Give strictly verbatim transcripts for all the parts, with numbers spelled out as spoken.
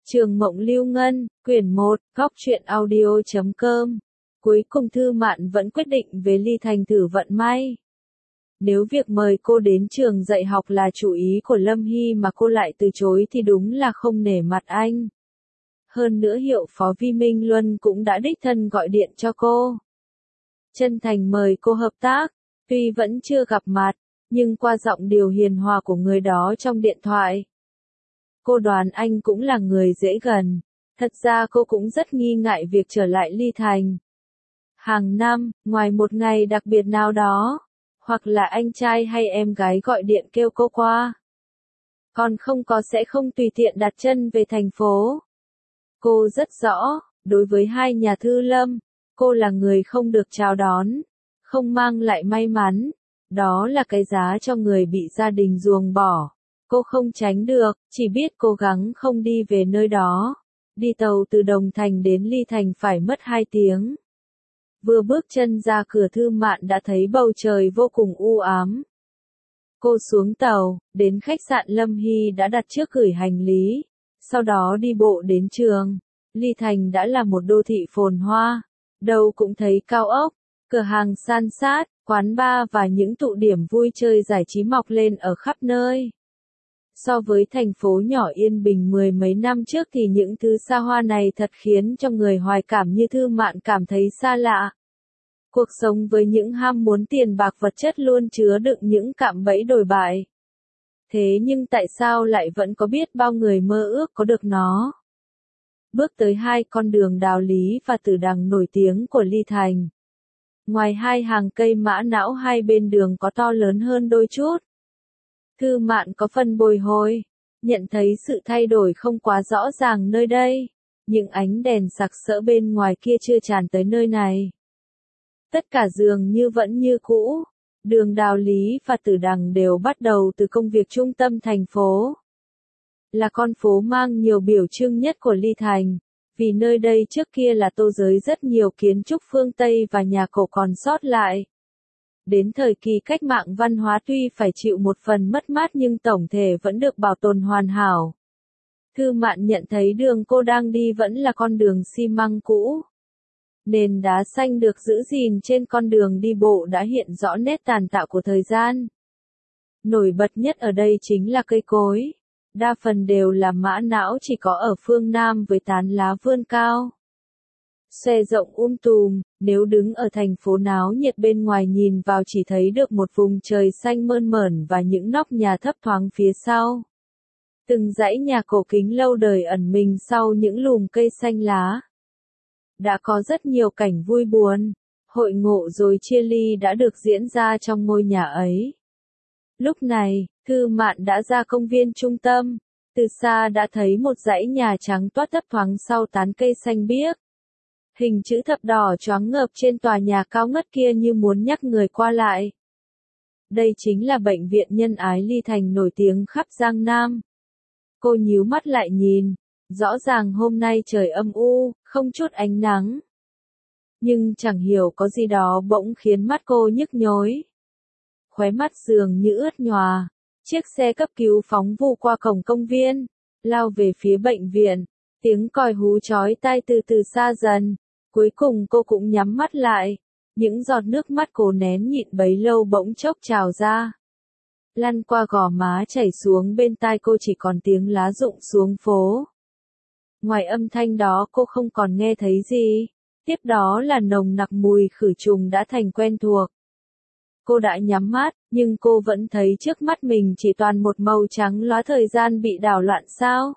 Trường Mộng Lưu Ngân, quyển một, góc truyện audio chấm com. Cuối cùng Thư Mạn vẫn quyết định về Ly Thành thử vận may. Nếu việc mời cô đến trường dạy học là chủ ý của Lâm Hy mà cô lại từ chối thì đúng là không nể mặt anh. Hơn nữa hiệu phó Vi Minh Luân cũng đã đích thân gọi điện cho cô. Chân thành mời cô hợp tác, tuy vẫn chưa gặp mặt, nhưng qua giọng điệu hiền hòa của người đó trong điện thoại, cô đoán anh cũng là người dễ gần. Thật ra cô cũng rất nghi ngại việc trở lại Ly Thành. Hàng năm, ngoài một ngày đặc biệt nào đó, hoặc là anh trai hay em gái gọi điện kêu cô qua, còn không có sẽ không tùy tiện đặt chân về thành phố. Cô rất rõ, đối với hai nhà thư Lâm, cô là người không được chào đón, không mang lại may mắn. Đó là cái giá cho người bị gia đình ruồng bỏ. Cô không tránh được, chỉ biết cố gắng không đi về nơi đó. Đi tàu từ Đồng Thành đến Ly Thành phải mất hai tiếng. Vừa bước chân ra cửa Thư Mạn đã thấy bầu trời vô cùng u ám. Cô xuống tàu, đến khách sạn Lâm Hy đã đặt trước gửi hành lý, sau đó đi bộ đến trường. Ly Thành đã là một đô thị phồn hoa, đâu cũng thấy cao ốc, cửa hàng san sát, quán bar và những tụ điểm vui chơi giải trí mọc lên ở khắp nơi. So với thành phố nhỏ yên bình mười mấy năm trước thì những thứ xa hoa này thật khiến cho người hoài cảm như Thư Mạn cảm thấy xa lạ. Cuộc sống với những ham muốn tiền bạc vật chất luôn chứa đựng những cạm bẫy đồi bại. Thế nhưng tại sao lại vẫn có biết bao người mơ ước có được nó? Bước tới hai con đường Đào Lý và Tử Đằng nổi tiếng của Ly Thành. Ngoài hai hàng cây mã não hai bên đường có to lớn hơn đôi chút. Thư Mạn có phần bồi hồi, nhận thấy sự thay đổi không quá rõ ràng nơi đây. Những ánh đèn sặc sỡ bên ngoài kia chưa tràn tới nơi này. Tất cả dường như vẫn như cũ. Đường Đào Lý và Tử Đằng đều bắt đầu từ công việc trung tâm thành phố. Là con phố mang nhiều biểu trưng nhất của Ly Thành. Vì nơi đây trước kia là tô giới rất nhiều kiến trúc phương Tây và nhà cổ còn sót lại. Đến thời kỳ cách mạng văn hóa tuy phải chịu một phần mất mát nhưng tổng thể vẫn được bảo tồn hoàn hảo. Thư Mạn nhận thấy đường cô đang đi vẫn là con đường xi măng cũ. Nền đá xanh được giữ gìn trên con đường đi bộ đã hiện rõ nét tàn tạ của thời gian. Nổi bật nhất ở đây chính là cây cối. Đa phần đều là mã não chỉ có ở phương Nam với tán lá vươn cao. Xòe rộng um tùm, nếu đứng ở thành phố náo nhiệt bên ngoài nhìn vào chỉ thấy được một vùng trời xanh mơn mởn và những nóc nhà thấp thoáng phía sau. Từng dãy nhà cổ kính lâu đời ẩn mình sau những lùm cây xanh lá. Đã có rất nhiều cảnh vui buồn, hội ngộ rồi chia ly đã được diễn ra trong ngôi nhà ấy. Lúc này, Thư Mạn đã ra công viên trung tâm, từ xa đã thấy một dãy nhà trắng toát thấp thoáng sau tán cây xanh biếc. Hình chữ thập đỏ choáng ngợp trên tòa nhà cao ngất kia như muốn nhắc người qua lại. Đây chính là bệnh viện nhân ái Ly Thành nổi tiếng khắp Giang Nam. Cô nhíu mắt lại nhìn, rõ ràng hôm nay trời âm u, không chút ánh nắng. Nhưng chẳng hiểu có gì đó bỗng khiến mắt cô nhức nhối. Khóe mắt dường như ướt nhòa, chiếc xe cấp cứu phóng vù qua cổng công viên, lao về phía bệnh viện, tiếng còi hú chói tai từ từ xa dần, cuối cùng cô cũng nhắm mắt lại, những giọt nước mắt cố nén nhịn bấy lâu bỗng chốc trào ra. Lăn qua gò má chảy xuống bên tai cô chỉ còn tiếng lá rụng xuống phố. Ngoài âm thanh đó cô không còn nghe thấy gì, tiếp đó là nồng nặc mùi khử trùng đã thành quen thuộc. Cô đã nhắm mắt, nhưng cô vẫn thấy trước mắt mình chỉ toàn một màu trắng lóa thời gian bị đảo loạn sao.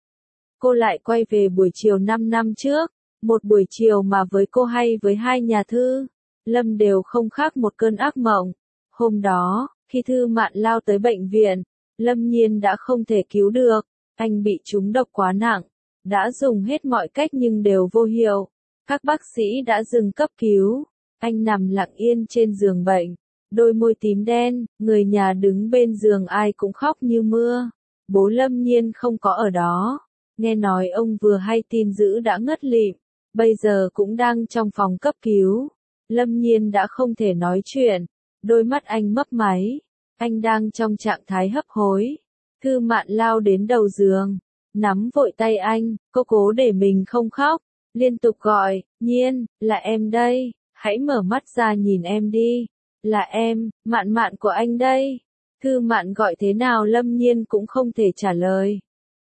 Cô lại quay về buổi chiều năm năm trước, một buổi chiều mà với cô hay với hai nhà thư, Lâm đều không khác một cơn ác mộng. Hôm đó, khi Thư Mạn lao tới bệnh viện, Lâm Nhiên đã không thể cứu được, anh bị trúng độc quá nặng, đã dùng hết mọi cách nhưng đều vô hiệu. Các bác sĩ đã dừng cấp cứu, anh nằm lặng yên trên giường bệnh. Đôi môi tím đen, người nhà đứng bên giường ai cũng khóc như mưa. Bố Lâm Nhiên không có ở đó. Nghe nói ông vừa hay tin dữ đã ngất lịm, bây giờ cũng đang trong phòng cấp cứu. Lâm Nhiên đã không thể nói chuyện, đôi mắt anh mấp máy. Anh đang trong trạng thái hấp hối. Thư Mạn lao đến đầu giường, nắm vội tay anh, cô cố để mình không khóc, liên tục gọi, Nhiên, là em đây, hãy mở mắt ra nhìn em đi, là em, Mạn Mạn của anh đây. Thư Mạn gọi thế nào Lâm Nhiên cũng không thể trả lời.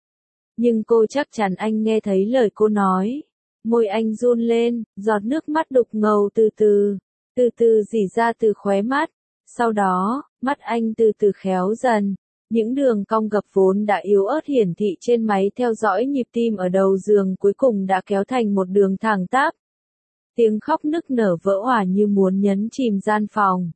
Nhưng cô chắc chắn anh nghe thấy lời cô nói. Môi anh run lên, giọt nước mắt đục ngầu từ từ, từ từ rỉ ra từ khóe mắt. Sau đó, mắt anh từ từ khéo dần. Những đường cong gập vốn đã yếu ớt hiển thị trên máy theo dõi nhịp tim ở đầu giường cuối cùng đã kéo thành một đường thẳng tắp. Tiếng khóc nức nở vỡ òa như muốn nhấn chìm gian phòng.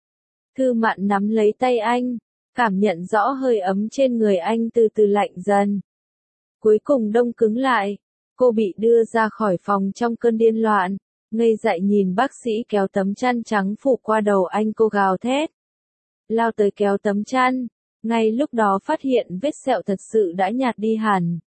Thư Mạn nắm lấy tay anh, cảm nhận rõ hơi ấm trên người anh từ từ lạnh dần. Cuối cùng đông cứng lại, cô bị đưa ra khỏi phòng trong cơn điên loạn, ngây dại nhìn bác sĩ kéo tấm chăn trắng phủ qua đầu anh, cô gào thét. Lao tới kéo tấm chăn, ngay lúc đó phát hiện vết sẹo thật sự đã nhạt đi hẳn.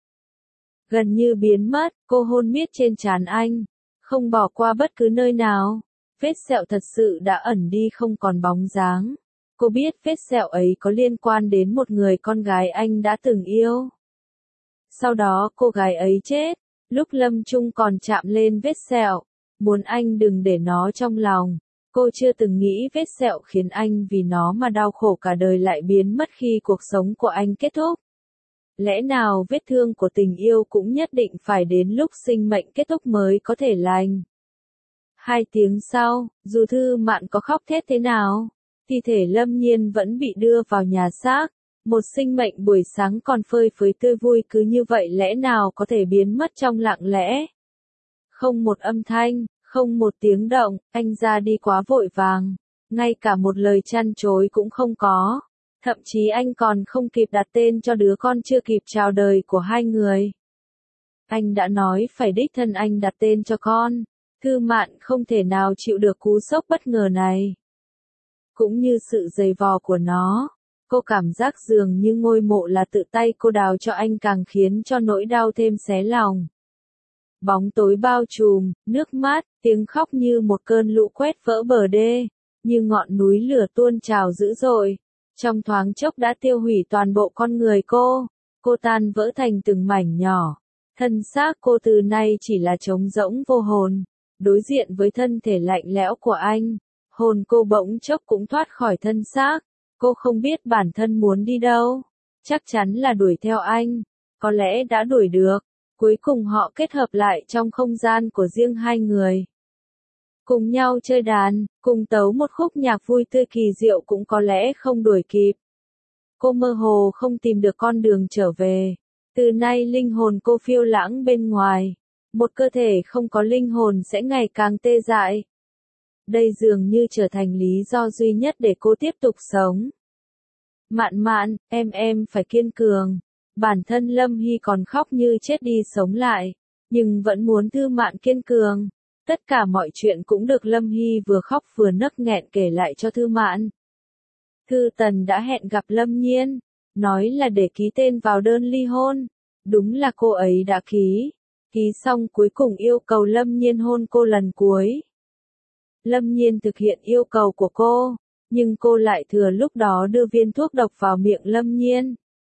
Gần như biến mất, cô hôn miết trên trán anh, không bỏ qua bất cứ nơi nào. Vết sẹo thật sự đã ẩn đi không còn bóng dáng. Cô biết vết sẹo ấy có liên quan đến một người con gái anh đã từng yêu. Sau đó cô gái ấy chết, lúc lâm chung còn chạm lên vết sẹo, muốn anh đừng để nó trong lòng. Cô chưa từng nghĩ vết sẹo khiến anh vì nó mà đau khổ cả đời lại biến mất khi cuộc sống của anh kết thúc. Lẽ nào vết thương của tình yêu cũng nhất định phải đến lúc sinh mệnh kết thúc mới có thể lành? Hai tiếng sau, dù Thư Mạn có khóc thét thế nào, thi thể Lâm Nhiên vẫn bị đưa vào nhà xác. Một sinh mệnh buổi sáng còn phơi phới tươi vui cứ như vậy lẽ nào có thể biến mất trong lặng lẽ? Không một âm thanh, không một tiếng động, anh ra đi quá vội vàng, ngay cả một lời chăn chối cũng không có. Thậm chí anh còn không kịp đặt tên cho đứa con chưa kịp chào đời của hai người. Anh đã nói phải đích thân anh đặt tên cho con. Thư Mạn không thể nào chịu được cú sốc bất ngờ này. Cũng như sự dày vò của nó, cô cảm giác dường như ngôi mộ là tự tay cô đào cho anh càng khiến cho nỗi đau thêm xé lòng. Bóng tối bao trùm, nước mắt, tiếng khóc như một cơn lũ quét vỡ bờ đê, như ngọn núi lửa tuôn trào dữ dội. Trong thoáng chốc đã tiêu hủy toàn bộ con người cô, cô tan vỡ thành từng mảnh nhỏ. Thân xác cô từ nay chỉ là trống rỗng vô hồn, đối diện với thân thể lạnh lẽo của anh. Hồn cô bỗng chốc cũng thoát khỏi thân xác, cô không biết bản thân muốn đi đâu, chắc chắn là đuổi theo anh, có lẽ đã đuổi được. Cuối cùng họ kết hợp lại trong không gian của riêng hai người. Cùng nhau chơi đàn, cùng tấu một khúc nhạc vui tươi kỳ diệu cũng có lẽ không đuổi kịp. Cô mơ hồ không tìm được con đường trở về. Từ nay linh hồn cô phiêu lãng bên ngoài. Một cơ thể không có linh hồn sẽ ngày càng tê dại. Đây dường như trở thành lý do duy nhất để cô tiếp tục sống. Mạn Mạn, em em phải kiên cường. Bản thân Lâm Hy còn khóc như chết đi sống lại, nhưng vẫn muốn Thư Mạn kiên cường. Tất cả mọi chuyện cũng được Lâm Hy vừa khóc vừa nấc nghẹn kể lại cho Thư Mạn. Thư Tần đã hẹn gặp Lâm Nhiên, nói là để ký tên vào đơn ly hôn. Đúng là cô ấy đã ký. Ký xong cuối cùng yêu cầu Lâm Nhiên hôn cô lần cuối. Lâm Nhiên thực hiện yêu cầu của cô, nhưng cô lại thừa lúc đó đưa viên thuốc độc vào miệng Lâm Nhiên.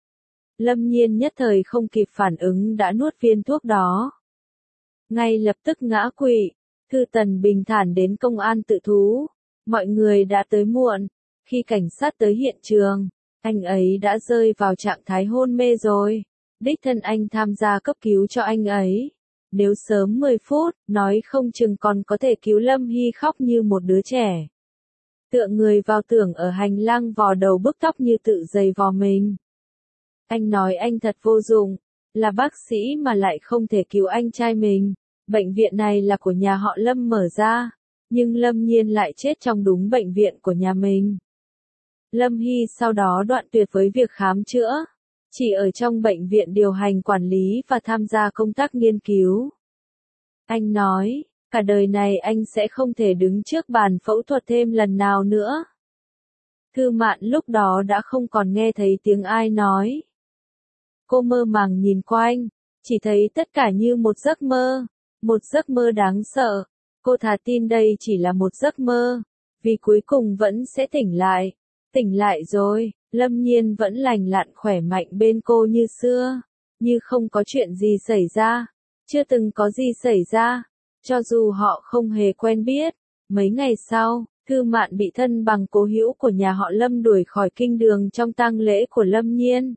Lâm Nhiên nhất thời không kịp phản ứng đã nuốt viên thuốc đó. Ngay lập tức ngã quỵ, Thư Tần bình thản đến công an tự thú. Mọi người đã tới muộn. Khi cảnh sát tới hiện trường, anh ấy đã rơi vào trạng thái hôn mê rồi. Đích thân anh tham gia cấp cứu cho anh ấy. Nếu sớm mười phút, nói không chừng còn có thể cứu Lâm Hy khóc như một đứa trẻ. Tựa người vào tường ở hành lang vò đầu bức tóc như tự giày vò mình. Anh nói anh thật vô dụng, là bác sĩ mà lại không thể cứu anh trai mình. Bệnh viện này là của nhà họ Lâm mở ra, nhưng Lâm Nhiên lại chết trong đúng bệnh viện của nhà mình. Lâm Hy sau đó đoạn tuyệt với việc khám chữa, chỉ ở trong bệnh viện điều hành quản lý và tham gia công tác nghiên cứu. Anh nói, cả đời này anh sẽ không thể đứng trước bàn phẫu thuật thêm lần nào nữa. Thư Mạn lúc đó đã không còn nghe thấy tiếng ai nói. Cô mơ màng nhìn quanh, chỉ thấy tất cả như một giấc mơ, một giấc mơ đáng sợ. Cô thà tin đây chỉ là một giấc mơ, vì cuối cùng vẫn sẽ tỉnh lại. Tỉnh lại rồi, Lâm Nhiên vẫn lành lặn khỏe mạnh bên cô như xưa. như không có chuyện gì xảy ra, chưa từng có gì xảy ra, cho dù họ không hề quen biết. Mấy ngày sau, Thư Mạn bị thân bằng cố hữu của nhà họ Lâm đuổi khỏi kinh đường trong tang lễ của Lâm Nhiên.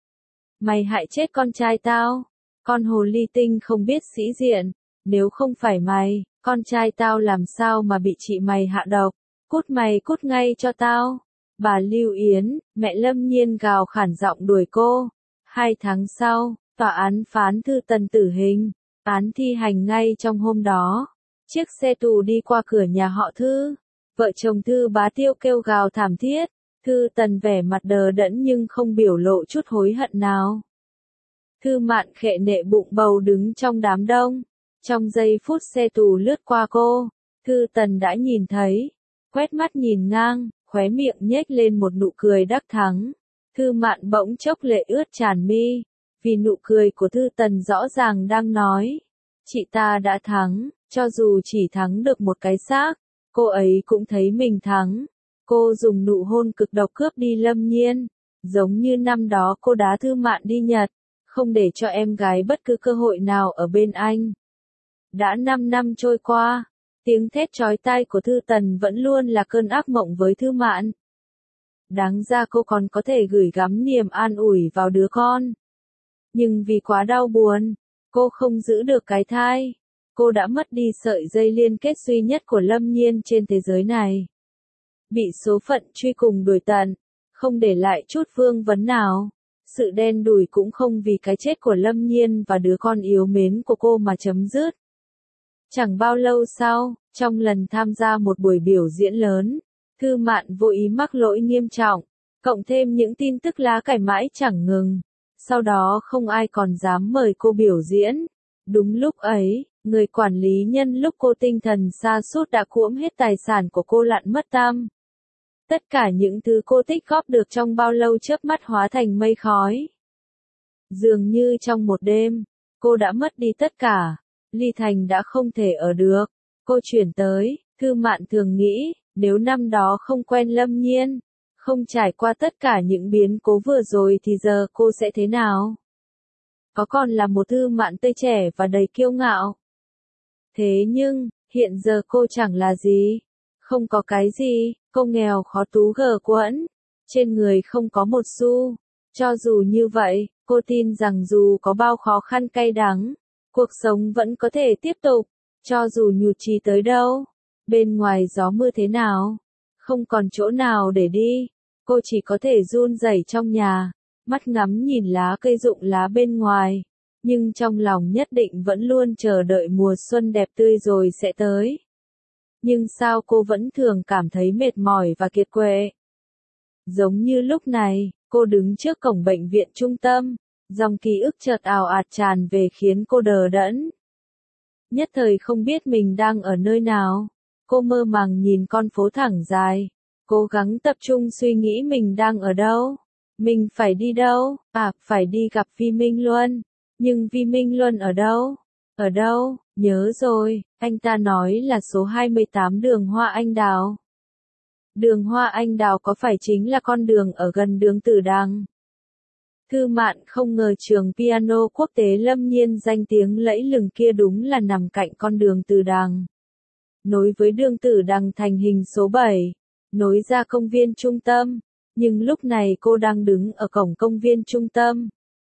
Mày hại chết con trai tao, con hồ ly tinh không biết sĩ diện, nếu không phải mày, con trai tao làm sao mà bị chị mày hạ độc, cút mày cút ngay cho tao. Bà Lưu Yến, mẹ Lâm Nhiên gào khản giọng đuổi cô. Hai tháng sau, tòa án phán Thư Tần tử hình, án thi hành ngay trong hôm đó. Chiếc xe tù đi qua cửa nhà họ Thư, vợ chồng Thư Bá Tiêu kêu gào thảm thiết, Thư Tần vẻ mặt đờ đẫn nhưng không biểu lộ chút hối hận nào. Thư Mạn khệ nệ bụng bầu đứng trong đám đông, trong giây phút xe tù lướt qua cô, Thư Tần đã nhìn thấy, quét mắt nhìn ngang, khóe miệng nhếch lên một nụ cười đắc thắng. Thư Mạn bỗng chốc lệ ướt tràn mi, vì nụ cười của Thư Tần rõ ràng đang nói, chị ta đã thắng, cho dù chỉ thắng được một cái xác, cô ấy cũng thấy mình thắng. Cô dùng nụ hôn cực độc cướp đi Lâm Nhiên, giống như năm đó cô đá Thư Mạn đi Nhật, không để cho em gái bất cứ cơ hội nào ở bên anh. Đã năm năm trôi qua, tiếng thét chói tai của Thư Tần vẫn luôn là cơn ác mộng với Thư Mạn. Đáng ra cô còn có thể gửi gắm niềm an ủi vào đứa con. Nhưng vì quá đau buồn, cô không giữ được cái thai. Cô đã mất đi sợi dây liên kết duy nhất của Lâm Nhiên trên thế giới này. Bị số phận truy cùng đuổi tận, không để lại chút vương vấn nào. Sự đen đủi cũng không vì cái chết của Lâm Nhiên và đứa con yếu mến của cô mà chấm dứt. Chẳng bao lâu sau, trong lần tham gia một buổi biểu diễn lớn, Thư Mạn vô ý mắc lỗi nghiêm trọng, cộng thêm những tin tức lá cải mãi chẳng ngừng. Sau đó không ai còn dám mời cô biểu diễn. Đúng lúc ấy, người quản lý nhân lúc cô tinh thần sa sút đã cuỗm hết tài sản của cô lặn mất tăm. Tất cả những thứ cô tích góp được trong bao lâu chớp mắt hóa thành mây khói. Dường như trong một đêm, cô đã mất đi tất cả. Ly Thành đã không thể ở được. Cô chuyển tới, Thư Mạn thường nghĩ, nếu năm đó không quen Lâm Nhiên, không trải qua tất cả những biến cố vừa rồi thì giờ cô sẽ thế nào? Có còn là một Thư Mạn tươi trẻ và đầy kiêu ngạo. Thế nhưng, hiện giờ cô chẳng là gì. Không có cái gì, cô nghèo khó tú gờ quẫn. Trên người không có một xu. Cho dù như vậy, cô tin rằng dù có bao khó khăn cay đắng, cuộc sống vẫn có thể tiếp tục. Cho dù nhụt chí tới đâu, bên ngoài gió mưa thế nào, không còn chỗ nào để đi, cô chỉ có thể run rẩy trong nhà, mắt ngắm nhìn lá cây rụng lá bên ngoài, nhưng trong lòng nhất định vẫn luôn chờ đợi mùa xuân đẹp tươi rồi sẽ tới. Nhưng sao cô vẫn thường cảm thấy mệt mỏi và kiệt quệ? Giống như lúc này, cô đứng trước cổng bệnh viện trung tâm, dòng ký ức chợt ào ạt tràn về khiến cô đờ đẫn. Nhất thời không biết mình đang ở nơi nào. Cô mơ màng nhìn con phố thẳng dài, cố gắng tập trung suy nghĩ mình đang ở đâu. Mình phải đi đâu? À, phải đi gặp Vi Minh Luân. Nhưng Vi Minh Luân ở đâu? Ở đâu? Nhớ rồi, anh ta nói là số hai mươi tám đường Hoa Anh Đào. Đường Hoa Anh Đào có phải chính là con đường ở gần đường Tử Đằng? Thư Mạn không ngờ trường piano quốc tế Lâm Nhiên danh tiếng lẫy lừng kia đúng là nằm cạnh con đường Tử Đằng. Nối với đường Tử Đằng thành hình số bảy, nối ra công viên trung tâm, nhưng lúc này cô đang đứng ở cổng công viên trung tâm.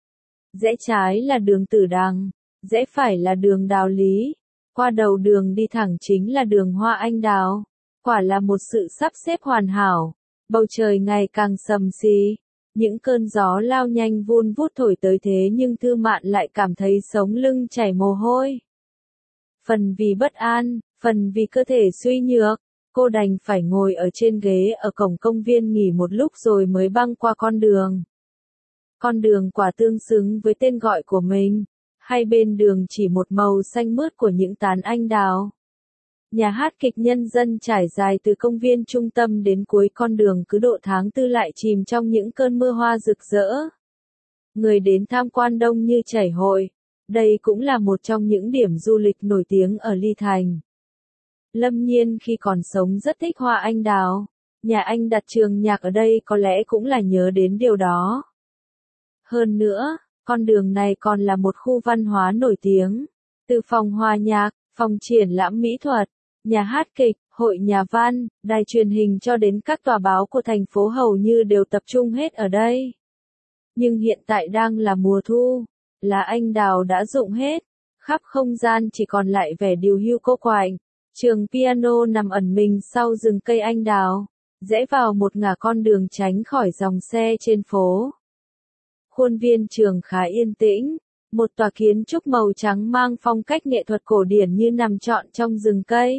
Rẽ trái là đường Tử Đằng, rẽ phải là đường Đào Lý, qua đầu đường đi thẳng chính là đường Hoa Anh Đào. Quả là một sự sắp xếp hoàn hảo. Bầu trời ngày càng sầm xì, những cơn gió lao nhanh vun vút thổi tới thế nhưng Thư Mạn lại cảm thấy sống lưng chảy mồ hôi. Phần vì bất an, phần vì cơ thể suy nhược, cô đành phải ngồi ở trên ghế ở cổng công viên nghỉ một lúc rồi mới băng qua con đường. Con đường quả tương xứng với tên gọi của mình, hai bên đường chỉ một màu xanh mướt của những tán anh đào. Nhà hát kịch nhân dân trải dài từ công viên trung tâm đến cuối con đường cứ độ tháng tư lại chìm trong những cơn mưa hoa rực rỡ. Người đến tham quan đông như chảy hội. Đây cũng là một trong những điểm du lịch nổi tiếng ở Ly Thành. Lâm Nhiên khi còn sống rất thích hoa anh đào. Nhà anh đặt trường nhạc ở đây có lẽ cũng là nhớ đến điều đó. Hơn nữa, Con đường này còn là một khu văn hóa nổi tiếng. Từ phòng hòa nhạc, phòng triển lãm mỹ thuật, nhà hát kịch, hội nhà văn, đài truyền hình cho đến các tòa báo của thành phố hầu như đều tập trung hết ở đây. Nhưng hiện tại đang là mùa thu, lá anh đào đã rụng hết, khắp không gian chỉ còn lại vẻ điều hưu cô quạnh. Trường piano nằm ẩn mình sau rừng cây anh đào, rẽ vào một ngả con đường tránh khỏi dòng xe trên phố. Khuôn viên trường khá yên tĩnh, một tòa kiến trúc màu trắng mang phong cách nghệ thuật cổ điển như nằm trọn trong rừng cây.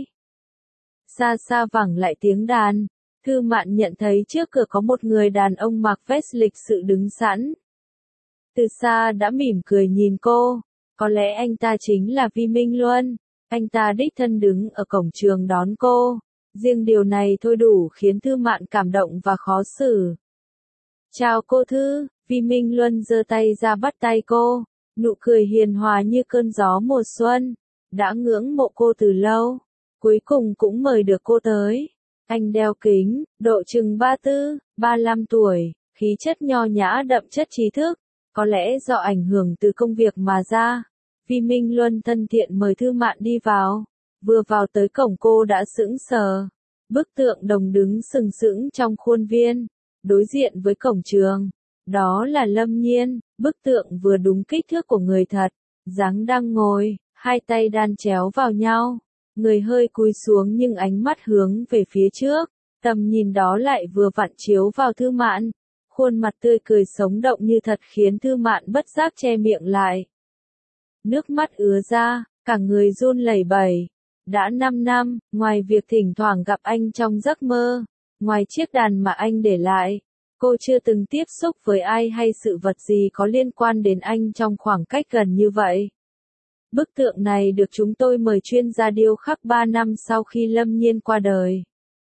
Xa xa vẳng lại tiếng đàn, Thư Mạn nhận thấy trước cửa có một người đàn ông mặc vest lịch sự đứng sẵn. Từ xa đã mỉm cười nhìn cô, có lẽ anh ta chính là Vi Minh Luân, anh ta đích thân đứng ở cổng trường đón cô, riêng điều này thôi đủ khiến Thư Mạn cảm động và khó xử. Chào cô Thư, Vi Minh Luân giơ tay ra bắt tay cô, nụ cười hiền hòa như cơn gió mùa xuân, đã ngưỡng mộ cô từ lâu, cuối cùng cũng mời được cô tới. Anh đeo kính, độ chừng ba tư, ba lăm tuổi, khí chất nho nhã đậm chất trí thức, có lẽ do ảnh hưởng từ công việc mà ra. Vi Minh Luân thân thiện mời Thư Mạn đi vào, vừa vào tới cổng cô đã sững sờ. Bức tượng đồng đứng sừng sững trong khuôn viên, đối diện với cổng trường. Đó là Lâm Nhiên, bức tượng vừa đúng kích thước của người thật, dáng đang ngồi, hai tay đan chéo vào nhau, người hơi cúi xuống nhưng ánh mắt hướng về phía trước, tầm nhìn đó lại vừa vặn chiếu vào Thư Mạn, khuôn mặt tươi cười sống động như thật khiến Thư Mạn bất giác che miệng lại. Nước mắt ứa ra, cả người run lẩy bẩy. Đã năm năm, ngoài việc thỉnh thoảng gặp anh trong giấc mơ, ngoài chiếc đàn mà anh để lại, cô chưa từng tiếp xúc với ai hay sự vật gì có liên quan đến anh trong khoảng cách gần như vậy. Bức tượng này được chúng tôi mời chuyên gia điêu khắc ba năm sau khi Lâm Nhiên qua đời.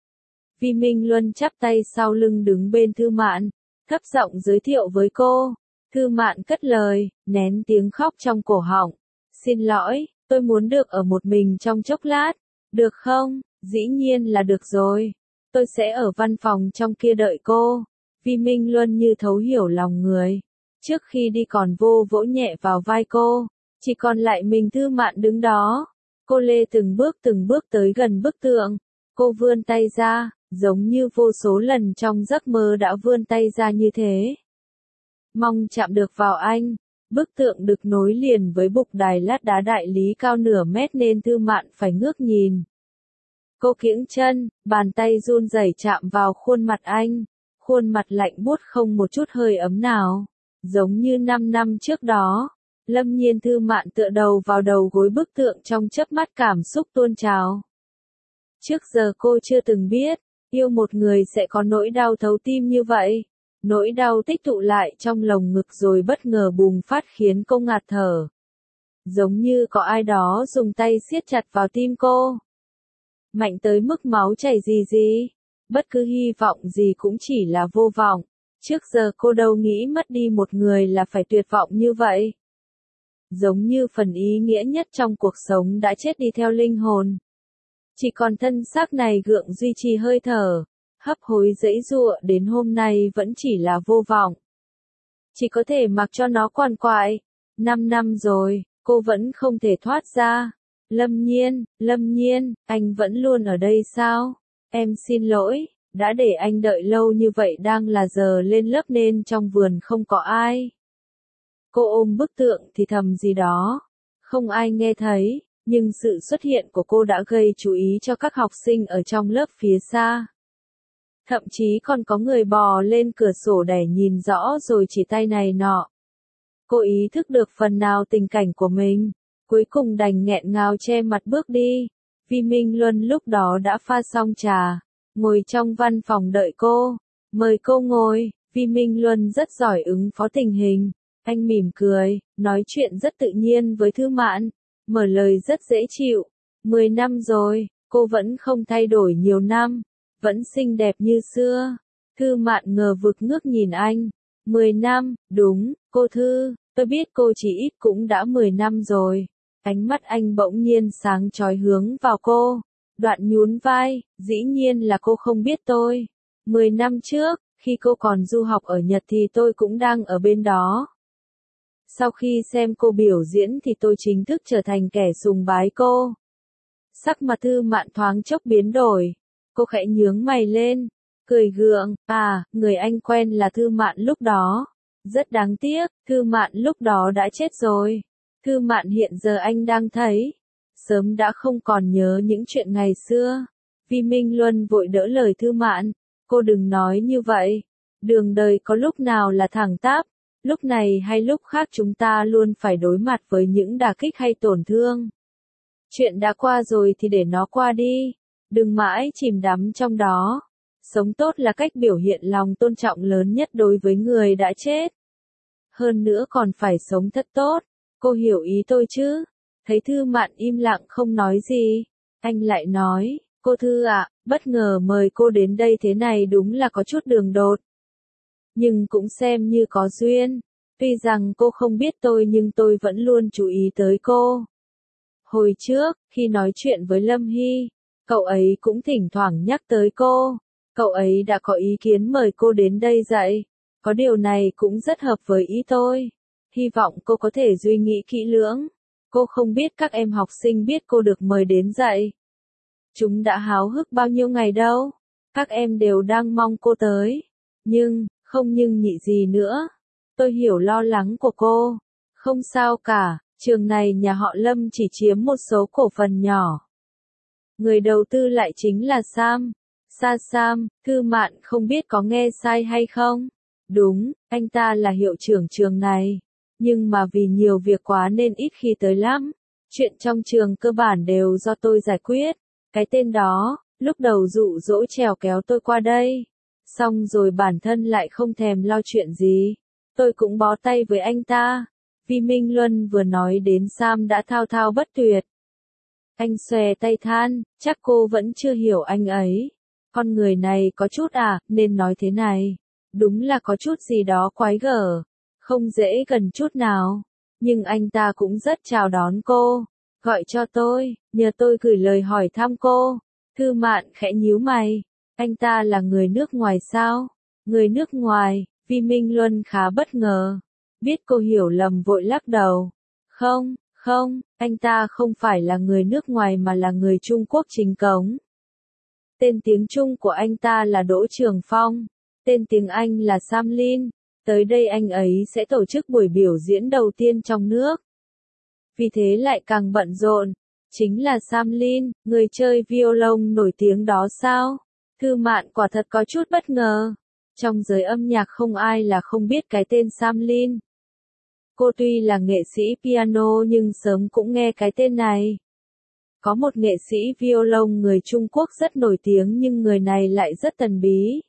Vi Minh Luân chắp tay sau lưng đứng bên Thư Mạn, thấp giọng giới thiệu với cô. Thư Mạn cất lời, nén tiếng khóc trong cổ họng. Xin lỗi, tôi muốn được ở một mình trong chốc lát. Được không? Dĩ nhiên là được rồi. Tôi sẽ ở văn phòng trong kia đợi cô. Vi Minh Luân như thấu hiểu lòng người. Trước khi đi còn vô vỗ nhẹ vào vai cô. Chỉ còn lại mình Thư Mạn đứng đó. Cô lê từng bước từng bước tới gần bức tượng. Cô vươn tay ra, giống như vô số lần trong giấc mơ đã vươn tay ra như thế. Mong chạm được vào anh. Bức tượng được nối liền với bục đài lát đá đại lý cao nửa mét nên Thư Mạn phải ngước nhìn. Cô kiễng chân, bàn tay run rẩy chạm vào khuôn mặt anh. Khuôn mặt lạnh buốt không một chút hơi ấm nào. Giống như năm năm trước đó. Lâm Nhiên Thư Mạn tựa đầu vào đầu gối bức tượng trong chớp mắt cảm xúc tuôn trào. Trước giờ cô chưa từng biết, yêu một người sẽ có nỗi đau thấu tim như vậy. Nỗi đau tích tụ lại trong lồng ngực rồi bất ngờ bùng phát khiến cô ngạt thở. Giống như có ai đó dùng tay siết chặt vào tim cô. Mạnh tới mức máu chảy rì rì. Bất cứ hy vọng gì cũng chỉ là vô vọng. Trước giờ cô đâu nghĩ mất đi một người là phải tuyệt vọng như vậy. Giống như phần ý nghĩa nhất trong cuộc sống đã chết đi theo linh hồn. Chỉ còn thân xác này gượng duy trì hơi thở. Hấp hối dãy giụa đến hôm nay vẫn chỉ là vô vọng. Chỉ có thể mặc cho nó quằn quại. Năm năm rồi, cô vẫn không thể thoát ra. Lâm Nhiên, Lâm Nhiên, anh vẫn luôn ở đây sao? Em xin lỗi, đã để anh đợi lâu như vậy đang là giờ lên lớp nên trong vườn không có ai. Cô ôm bức tượng thì thầm gì đó. Không ai nghe thấy, nhưng sự xuất hiện của cô đã gây chú ý cho các học sinh ở trong lớp phía xa. Thậm chí còn có người bò lên cửa sổ để nhìn rõ rồi chỉ tay này nọ. Cô ý thức được phần nào tình cảnh của mình, cuối cùng đành nghẹn ngào che mặt bước đi. Vi Minh Luân lúc đó đã pha xong trà, ngồi trong văn phòng đợi cô. Mời cô ngồi, Vi Minh Luân rất giỏi ứng phó tình hình. Anh mỉm cười, nói chuyện rất tự nhiên với Thư Mạn, mở lời rất dễ chịu. Mười năm rồi, cô vẫn không thay đổi nhiều năm. Vẫn xinh đẹp như xưa. Thư Mạn ngờ vực ngước nhìn anh. Mười năm, đúng, cô Thư, tôi biết cô chỉ ít cũng đã mười năm rồi. Ánh mắt anh bỗng nhiên sáng chói hướng vào cô. Đoạn nhún vai, dĩ nhiên là cô không biết tôi. Mười năm trước, khi cô còn du học ở Nhật thì tôi cũng đang ở bên đó. Sau khi xem cô biểu diễn thì tôi chính thức trở thành kẻ sùng bái cô. Sắc mặt Thư Mạn thoáng chốc biến đổi. Cô khẽ nhướng mày lên, cười gượng, à, người anh quen là Thư Mạn lúc đó. Rất đáng tiếc, Thư Mạn lúc đó đã chết rồi. Thư Mạn hiện giờ anh đang thấy, sớm đã không còn nhớ những chuyện ngày xưa. Vi Minh Luân vội đỡ lời Thư Mạn, cô đừng nói như vậy. Đường đời có lúc nào là thẳng tắp, lúc này hay lúc khác chúng ta luôn phải đối mặt với những đả kích hay tổn thương. Chuyện đã qua rồi thì để nó qua đi, đừng mãi chìm đắm trong đó. Sống tốt là cách biểu hiện lòng tôn trọng lớn nhất đối với người đã chết. Hơn nữa còn phải sống thật tốt, cô hiểu ý tôi chứ? Thấy Thư Mạn im lặng không nói gì, anh lại nói, cô Thư ạ, bất ngờ mời cô đến đây thế này đúng là có chút đường đột. Nhưng cũng xem như có duyên, tuy rằng cô không biết tôi nhưng tôi vẫn luôn chú ý tới cô. Hồi trước, khi nói chuyện với Lâm Hy, cậu ấy cũng thỉnh thoảng nhắc tới cô, cậu ấy đã có ý kiến mời cô đến đây dạy, có điều này cũng rất hợp với ý tôi. Hy vọng cô có thể suy nghĩ kỹ lưỡng. Cô không biết các em học sinh biết cô được mời đến dạy. Chúng đã háo hức bao nhiêu ngày đâu. Các em đều đang mong cô tới. Nhưng, không nhưng nhị gì nữa. Tôi hiểu lo lắng của cô. Không sao cả, trường này nhà họ Lâm chỉ chiếm một số cổ phần nhỏ. Người đầu tư lại chính là Sam. Sa Sam, Thư Mạn không biết có nghe sai hay không? Đúng, anh ta là hiệu trưởng trường này. Nhưng mà vì nhiều việc quá nên ít khi tới lắm. Chuyện trong trường cơ bản đều do tôi giải quyết. Cái tên đó, lúc đầu dụ dỗ trèo kéo tôi qua đây. Xong rồi bản thân lại không thèm lo chuyện gì. Tôi cũng bó tay với anh ta. Vi Minh Luân vừa nói đến Sam đã thao thao bất tuyệt. Anh xòe tay than, chắc cô vẫn chưa hiểu anh ấy. Con người này có chút à, nên nói thế này. Đúng là có chút gì đó quái gở. Không dễ gần chút nào. Nhưng anh ta cũng rất chào đón cô. Gọi cho tôi, nhờ tôi gửi lời hỏi thăm cô. Thư Mạn khẽ nhíu mày. Anh ta là người nước ngoài sao? Người nước ngoài, Vi Minh Luân khá bất ngờ. Biết cô hiểu lầm vội lắc đầu. Không, không, anh ta không phải là người nước ngoài mà là người Trung Quốc chính cống. Tên tiếng Trung của anh ta là Đỗ Trường Phong. Tên tiếng Anh là Sam Lin. Tới đây anh ấy sẽ tổ chức buổi biểu diễn đầu tiên trong nước. Vì thế lại càng bận rộn. Chính là Sam Lin, người chơi violon nổi tiếng đó sao? Thư Mạn quả thật có chút bất ngờ. Trong giới âm nhạc không ai là không biết cái tên Sam Lin. Cô tuy là nghệ sĩ piano nhưng sớm cũng nghe cái tên này. Có một nghệ sĩ violon người Trung Quốc rất nổi tiếng nhưng người này lại rất thần bí.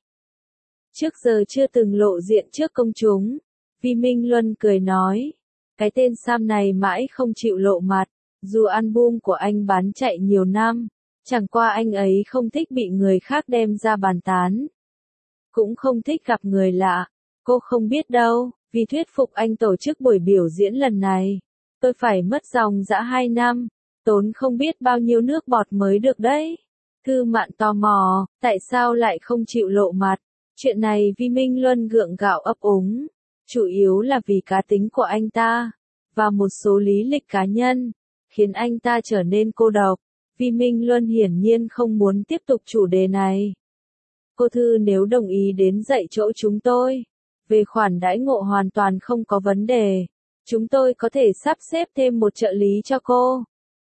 Trước giờ chưa từng lộ diện trước công chúng. Vi Minh Luân cười nói. Cái tên Sam này mãi không chịu lộ mặt. Dù album của anh bán chạy nhiều năm. Chẳng qua anh ấy không thích bị người khác đem ra bàn tán. Cũng không thích gặp người lạ. Cô không biết đâu. Vì thuyết phục anh tổ chức buổi biểu diễn lần này. Tôi phải mất dòng dã hai năm. Tốn không biết bao nhiêu nước bọt mới được đấy. Thư Mạn tò mò. Tại sao lại không chịu lộ mặt? Chuyện này Vi Minh Luân gượng gạo ấp úng. Chủ yếu là vì cá tính của anh ta. Và một số lý lịch cá nhân. Khiến anh ta trở nên cô độc. Vi Minh Luân hiển nhiên không muốn tiếp tục chủ đề này. Cô Thư nếu đồng ý đến dạy chỗ chúng tôi. Về khoản đãi ngộ hoàn toàn không có vấn đề. Chúng tôi có thể sắp xếp thêm một trợ lý cho cô.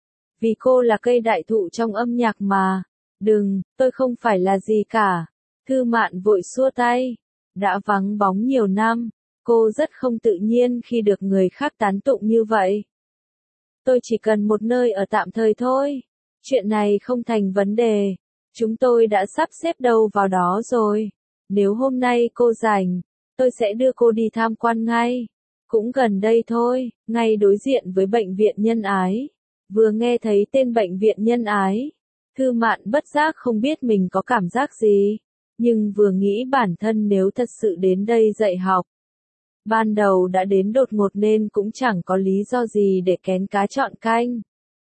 Vì cô là cây đại thụ trong âm nhạc mà. Đừng, tôi không phải là gì cả. Thư Mạn vội xua tay. Đã vắng bóng nhiều năm. Cô rất không tự nhiên khi được người khác tán tụng như vậy. Tôi chỉ cần một nơi ở tạm thời thôi. Chuyện này không thành vấn đề. Chúng tôi đã sắp xếp đâu vào đó rồi. Nếu hôm nay cô rảnh, tôi sẽ đưa cô đi tham quan ngay. Cũng gần đây thôi, ngay đối diện với bệnh viện Nhân Ái. Vừa nghe thấy tên bệnh viện Nhân Ái, Thư Mạn bất giác không biết mình có cảm giác gì. Nhưng vừa nghĩ bản thân nếu thật sự đến đây dạy học. Ban đầu đã đến đột ngột nên cũng chẳng có lý do gì để kén cá chọn canh.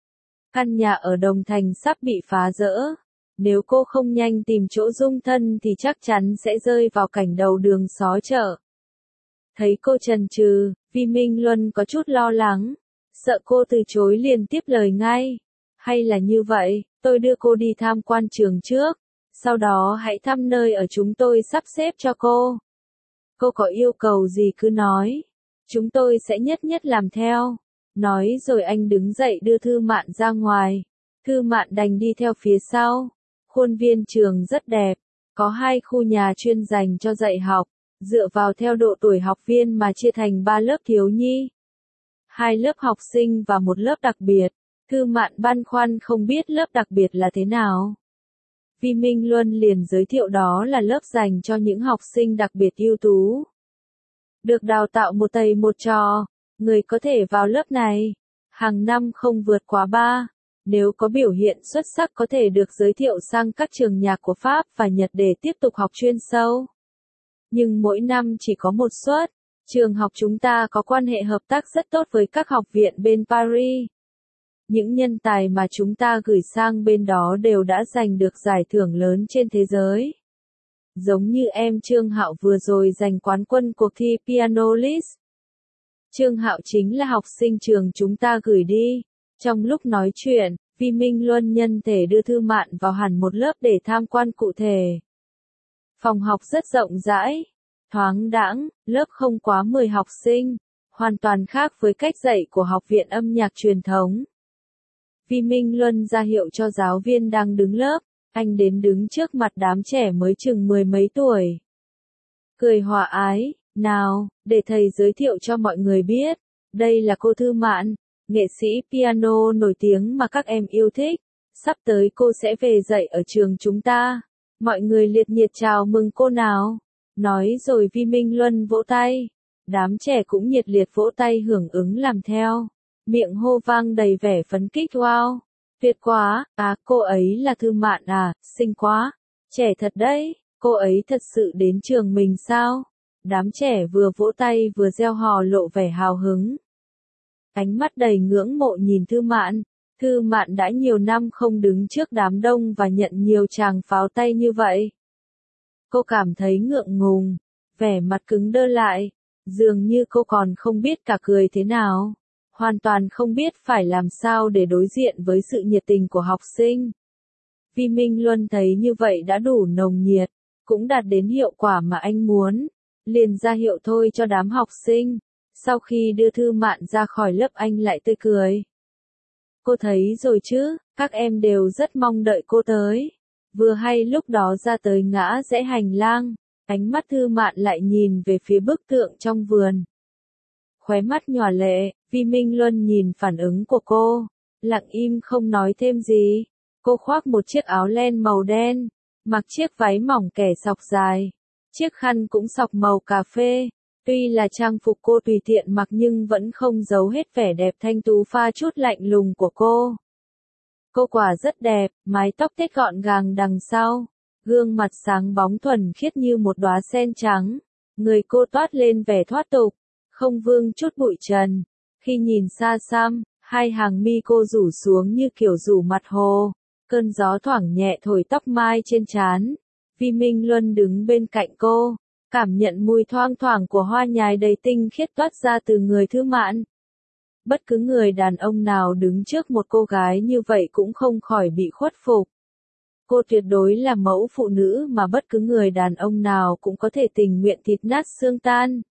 Căn nhà ở Đồng Thành sắp bị phá rỡ. Nếu cô không nhanh tìm chỗ dung thân thì chắc chắn sẽ rơi vào cảnh đầu đường xó chợ. Thấy cô chần chừ, Vi Minh Luân có chút lo lắng, sợ cô từ chối liền tiếp lời ngay. Hay là như vậy, tôi đưa cô đi tham quan trường trước, sau đó hãy thăm nơi ở chúng tôi sắp xếp cho cô. Cô có yêu cầu gì cứ nói, chúng tôi sẽ nhất nhất làm theo. Nói rồi anh đứng dậy đưa Thư Mạn ra ngoài. Thư Mạn đành đi theo phía sau. Khuôn viên trường rất đẹp, có hai khu nhà chuyên dành cho dạy học, dựa vào theo độ tuổi học viên mà chia thành ba lớp thiếu nhi. Hai lớp học sinh và một lớp đặc biệt. Thư Mạn băn khoăn không biết lớp đặc biệt là thế nào. Vi Minh Luân liền giới thiệu đó là lớp dành cho những học sinh đặc biệt ưu tú. Được đào tạo một thầy một trò, người có thể vào lớp này. Hàng năm không vượt quá ba. Nếu có biểu hiện xuất sắc có thể được giới thiệu sang các trường nhạc của Pháp và Nhật để tiếp tục học chuyên sâu. Nhưng mỗi năm chỉ có một suất. Trường học chúng ta có quan hệ hợp tác rất tốt với các học viện bên Paris. Những nhân tài mà chúng ta gửi sang bên đó đều đã giành được giải thưởng lớn trên thế giới. Giống như em Trương Hạo vừa rồi giành quán quân cuộc thi Piano List. Trương Hạo chính là học sinh trường chúng ta gửi đi. Trong lúc nói chuyện, Vi Minh Luân nhân thể đưa Thư Mạn vào hẳn một lớp để tham quan cụ thể. Phòng học rất rộng rãi, thoáng đãng, lớp không quá mười học sinh, hoàn toàn khác với cách dạy của học viện âm nhạc truyền thống. Vi Minh Luân ra hiệu cho giáo viên đang đứng lớp, anh đến đứng trước mặt đám trẻ mới chừng mười mấy tuổi. Cười hòa ái, nào, để thầy giới thiệu cho mọi người biết, đây là cô Thư Mạn, nghệ sĩ piano nổi tiếng mà các em yêu thích, sắp tới cô sẽ về dạy ở trường chúng ta. Mọi người liệt nhiệt chào mừng cô nào. Nói rồi Vi Minh Luân vỗ tay, đám trẻ cũng nhiệt liệt vỗ tay hưởng ứng làm theo. Miệng hô vang đầy vẻ phấn khích. Wow, tuyệt quá, à cô ấy là Thư Mạn à, xinh quá, trẻ thật đấy, cô ấy thật sự đến trường mình sao? Đám trẻ vừa vỗ tay vừa reo hò lộ vẻ hào hứng. Ánh mắt đầy ngưỡng mộ nhìn Thư Mạn, Thư Mạn đã nhiều năm không đứng trước đám đông và nhận nhiều tràng pháo tay như vậy. Cô cảm thấy ngượng ngùng, vẻ mặt cứng đơ lại, dường như cô còn không biết cả cười thế nào. Hoàn toàn không biết phải làm sao để đối diện với sự nhiệt tình của học sinh. Vi Minh Luân thấy như vậy đã đủ nồng nhiệt, cũng đạt đến hiệu quả mà anh muốn, liền ra hiệu thôi cho đám học sinh. Sau khi đưa Thư Mạn ra khỏi lớp anh lại tươi cười. Cô thấy rồi chứ, các em đều rất mong đợi cô tới. Vừa hay lúc đó ra tới ngã rẽ hành lang, ánh mắt Thư Mạn lại nhìn về phía bức tượng trong vườn. Khóe mắt nhòa lệ, Vi Minh Luân nhìn phản ứng của cô, lặng im không nói thêm gì. Cô khoác một chiếc áo len màu đen, mặc chiếc váy mỏng kẻ sọc dài, chiếc khăn cũng sọc màu cà phê. Tuy là trang phục cô tùy tiện mặc nhưng vẫn không giấu hết vẻ đẹp thanh tú pha chút lạnh lùng của cô. Cô quả rất đẹp, mái tóc tết gọn gàng đằng sau, gương mặt sáng bóng thuần khiết như một đóa sen trắng, người cô toát lên vẻ thoát tục, không vương chút bụi trần. Khi nhìn xa xăm, hai hàng mi cô rủ xuống như kiểu rủ mặt hồ, cơn gió thoảng nhẹ thổi tóc mai trên trán. Vi Minh Luân đứng bên cạnh cô, cảm nhận mùi thoang thoảng của hoa nhài đầy tinh khiết toát ra từ người Thư Mạn. Bất cứ người đàn ông nào đứng trước một cô gái như vậy cũng không khỏi bị khuất phục. Cô tuyệt đối là mẫu phụ nữ mà bất cứ người đàn ông nào cũng có thể tình nguyện thịt nát xương tan.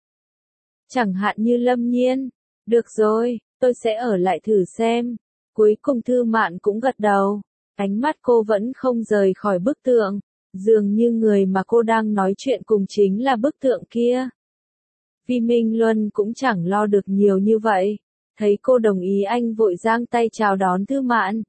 Chẳng hạn như Lâm Nhiên. Được rồi, tôi sẽ ở lại thử xem. Cuối cùng Thư Mạn cũng gật đầu. Ánh mắt cô vẫn không rời khỏi bức tượng. Dường như người mà cô đang nói chuyện cùng chính là bức tượng kia. Vi Minh Luân cũng chẳng lo được nhiều như vậy. Thấy cô đồng ý anh vội giang tay chào đón Thư Mạn.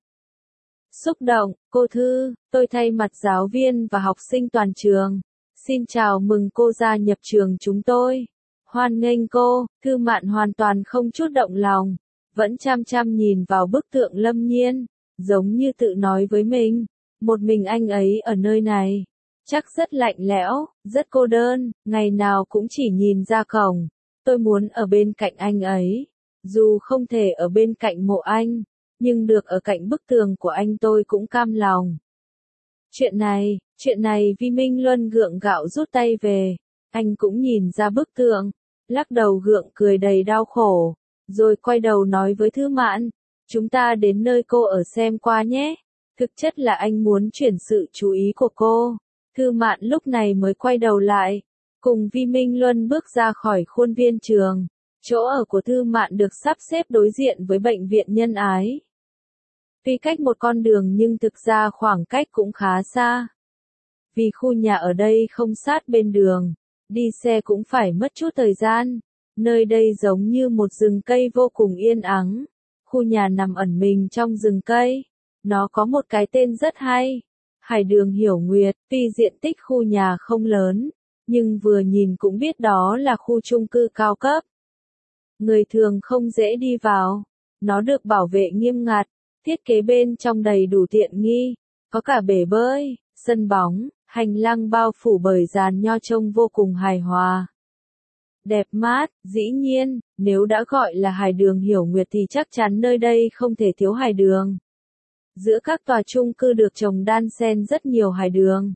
Xúc động, cô Thư, tôi thay mặt giáo viên và học sinh toàn trường. Xin chào mừng cô gia nhập trường chúng tôi. Hoan nghênh cô. Thư Mạn hoàn toàn không chút động lòng. Vẫn chăm chăm nhìn vào bức tượng Lâm Nhiên. Giống như tự nói với mình. Một mình anh ấy ở nơi này. Chắc rất lạnh lẽo, rất cô đơn, ngày nào cũng chỉ nhìn ra cổng. Tôi muốn ở bên cạnh anh ấy. Dù không thể ở bên cạnh mộ anh, nhưng được ở cạnh bức tường của anh tôi cũng cam lòng. Chuyện này, chuyện này Vi Minh Luân gượng gạo rút tay về. Anh cũng nhìn ra bức tượng. lắc đầu gượng cười đầy đau khổ, rồi quay đầu nói với Thư Mạn, chúng ta đến nơi cô ở xem qua nhé. Thực chất là anh muốn chuyển sự chú ý của cô. Thư Mạn lúc này mới quay đầu lại, cùng Vi Minh Luân bước ra khỏi khuôn viên trường. Chỗ ở của Thư Mạn được sắp xếp đối diện với bệnh viện Nhân Ái. Tuy cách một con đường nhưng thực ra khoảng cách cũng khá xa. Vì khu nhà ở đây không sát bên đường, đi xe cũng phải mất chút thời gian. Nơi đây giống như một rừng cây vô cùng yên ắng. Khu nhà nằm ẩn mình trong rừng cây. Nó có một cái tên rất hay. Hải đường Hiểu Nguyệt. Tuy diện tích khu nhà không lớn, nhưng vừa nhìn cũng biết đó là khu chung cư cao cấp. Người thường không dễ đi vào. Nó được bảo vệ nghiêm ngặt. Thiết kế bên trong đầy đủ tiện nghi. Có cả bể bơi, sân bóng, hành lang bao phủ bởi giàn nho trông vô cùng hài hòa. Đẹp mát, dĩ nhiên, nếu đã gọi là hải đường Hiểu Nguyệt thì chắc chắn nơi đây không thể thiếu hải đường. Giữa các tòa chung cư được trồng đan xen rất nhiều hải đường.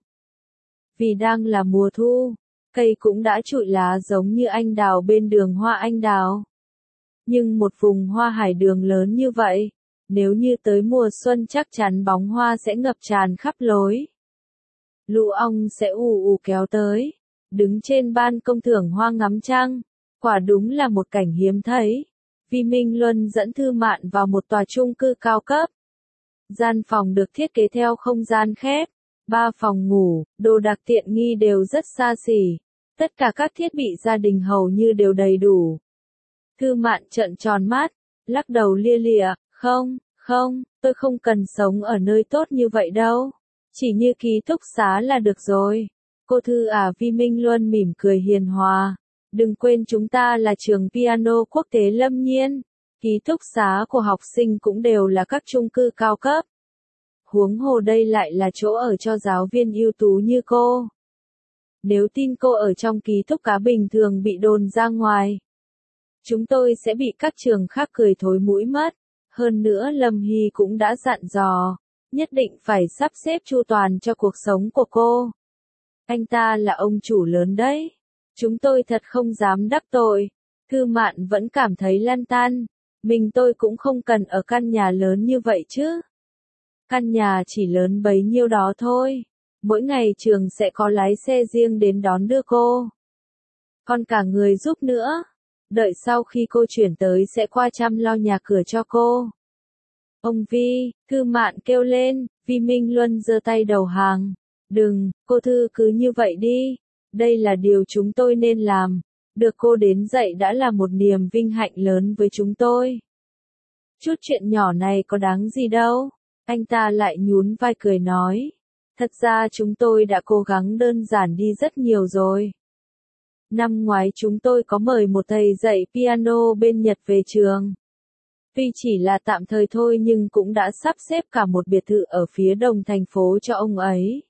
Vì đang là mùa thu, cây cũng đã trụi lá giống như anh đào bên đường hoa anh đào. Nhưng một vùng hoa hải đường lớn như vậy, nếu như tới mùa xuân chắc chắn bóng hoa sẽ ngập tràn khắp lối. Lũ ong sẽ ù ù kéo tới, đứng trên ban công thưởng hoa ngắm trăng, quả đúng là một cảnh hiếm thấy. Vi Minh Luân dẫn Thư Mạn vào một tòa chung cư cao cấp. Gian phòng được thiết kế theo không gian khép, ba phòng ngủ, đồ đạc tiện nghi đều rất xa xỉ. Tất cả các thiết bị gia đình hầu như đều đầy đủ. Thư Mạn trợn tròn mắt, lắc đầu lia lịa, không, không, tôi không cần sống ở nơi tốt như vậy đâu. Chỉ như ký túc xá là được rồi. Cô Thư à, Vi Minh Luân mỉm cười hiền hòa. Đừng quên chúng ta là trường piano quốc tế Lâm Nhiên. Ký túc xá của học sinh cũng đều là các chung cư cao cấp. Huống hồ đây lại là chỗ ở cho giáo viên ưu tú như cô. Nếu tin cô ở trong ký túc cá bình thường bị đồn ra ngoài, chúng tôi sẽ bị các trường khác cười thối mũi mất. Hơn nữa Lâm Hy cũng đã dặn dò, nhất định phải sắp xếp chu toàn cho cuộc sống của cô. Anh ta là ông chủ lớn đấy. Chúng tôi thật không dám đắc tội. Thư Mạn vẫn cảm thấy lăn tăn. Mình tôi cũng không cần ở căn nhà lớn như vậy chứ. Căn nhà chỉ lớn bấy nhiêu đó thôi. Mỗi ngày trường sẽ có lái xe riêng đến đón đưa cô. Còn cả người giúp nữa. Đợi sau khi cô chuyển tới sẽ qua chăm lo nhà cửa cho cô. Ông Vi, Thư Mạn kêu lên. Vi Minh Luân giơ tay đầu hàng. Đừng, cô Thư cứ như vậy đi. Đây là điều chúng tôi nên làm. Được cô đến dạy đã là một niềm vinh hạnh lớn với chúng tôi. Chút chuyện nhỏ này có đáng gì đâu. Anh ta lại nhún vai cười nói. Thật ra chúng tôi đã cố gắng đơn giản đi rất nhiều rồi. Năm ngoái chúng tôi có mời một thầy dạy piano bên Nhật về trường. Tuy chỉ là tạm thời thôi nhưng cũng đã sắp xếp cả một biệt thự ở phía đông thành phố cho ông ấy.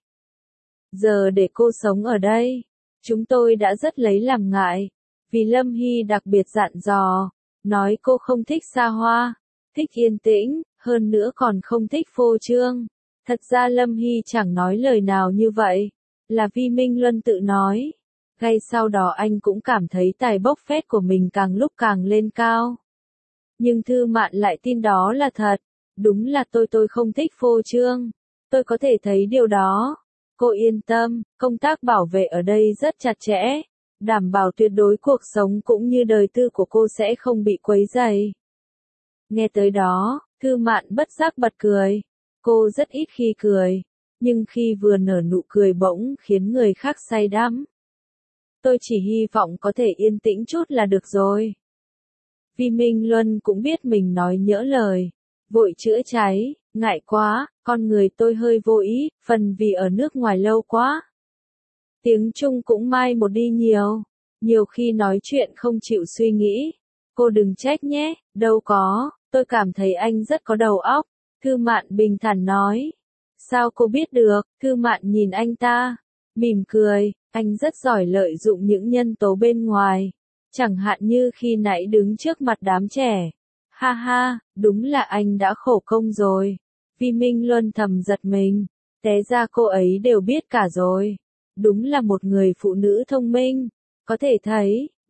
Giờ để cô sống ở đây, chúng tôi đã rất lấy làm ngại. Vì Lâm Hy đặc biệt dặn dò, nói cô không thích xa hoa, thích yên tĩnh, hơn nữa còn không thích phô trương. Thật ra Lâm Hy chẳng nói lời nào như vậy, là Vi Minh Luân tự nói. Ngay sau đó anh cũng cảm thấy tài bốc phét của mình càng lúc càng lên cao. Nhưng Thư Mạn lại tin đó là thật. Đúng là tôi tôi không thích phô trương. Tôi có thể thấy điều đó. Cô yên tâm, công tác bảo vệ ở đây rất chặt chẽ. Đảm bảo tuyệt đối cuộc sống cũng như đời tư của cô sẽ không bị quấy rầy. Nghe tới đó, Thư Mạn bất giác bật cười. Cô rất ít khi cười. Nhưng khi vừa nở nụ cười bỗng khiến người khác say đắm. Tôi chỉ hy vọng có thể yên tĩnh chút là được rồi. Vi Minh Luân cũng biết mình nói nhỡ lời. Vội chữa cháy, ngại quá, con người tôi hơi vô ý, phần vì ở nước ngoài lâu quá. Tiếng Trung cũng mai một đi nhiều. Nhiều khi nói chuyện không chịu suy nghĩ. Cô đừng trách nhé, đâu có, tôi cảm thấy anh rất có đầu óc. Thư Mạn bình thản nói. Sao cô biết được? Thư Mạn nhìn anh ta, mỉm cười, anh rất giỏi lợi dụng những nhân tố bên ngoài. Chẳng hạn như khi nãy đứng trước mặt đám trẻ. Ha ha, đúng là anh đã khổ công rồi. Vi Minh Luân thầm giật mình. Té ra cô ấy đều biết cả rồi. Đúng là một người phụ nữ thông minh. Có thể thấy,